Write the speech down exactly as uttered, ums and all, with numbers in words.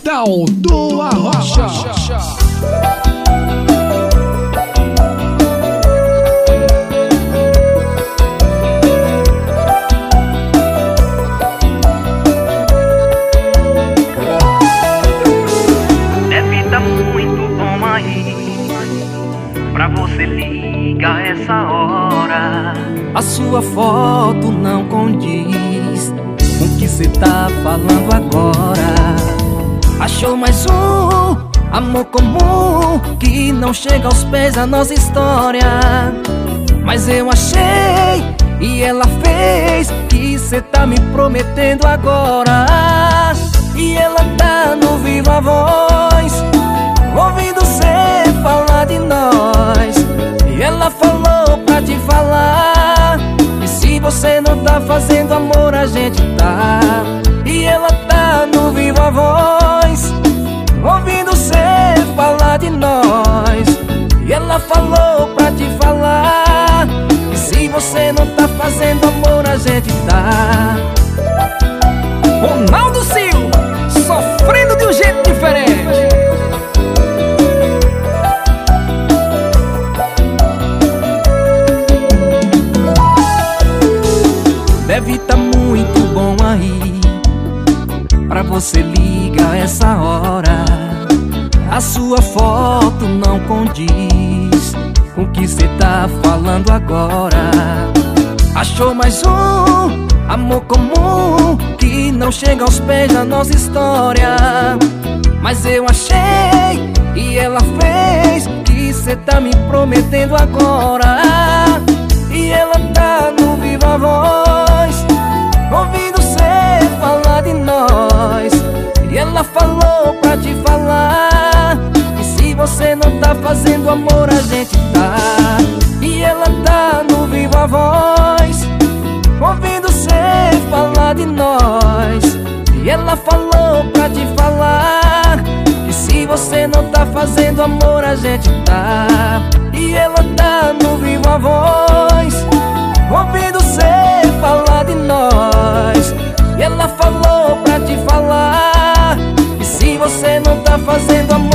Musical do Arrocha. Deve tá muito bom aí pra você ligar essa hora. A sua foto não condiz com o que cê tá falando agora. Achou mais um amor comum que não chega aos pés da nossa história. Mas eu achei e ela fez que cê tá me prometendo agora. E ela tá no viva voz, ouvindo cê falar de nós. E ela falou pra te falar que se você não tá fazendo amor, a gente tá. E ela tá no viva voz, ouvindo cê falar de nós. E ela falou pra te falar que se você não tá fazendo amor, a gente tá. Ronaldo Silva, sofrendo de um jeito diferente. Deve tá muito bom aí pra você ligar essa hora. A sua foto não condiz com o que cê tá falando agora. Achou mais um amor comum que não chega aos pés da nossa história. Mas eu achei e ela fez que cê tá me prometendo agora. E ela tá no viva voz, ouvindo cê falar de nós. E ela falou pra te falar que se você não tá fazendo amor, a gente tá. E ela tá no viva voz, ouvindo cê falar de nós. E ela falou pra te falar que se você não tá fazendo amor, a gente tá. E ela tá no viva voz, ouvindo cê falar de nós. E ela falou pra te falar que se você não tá fazendo amor,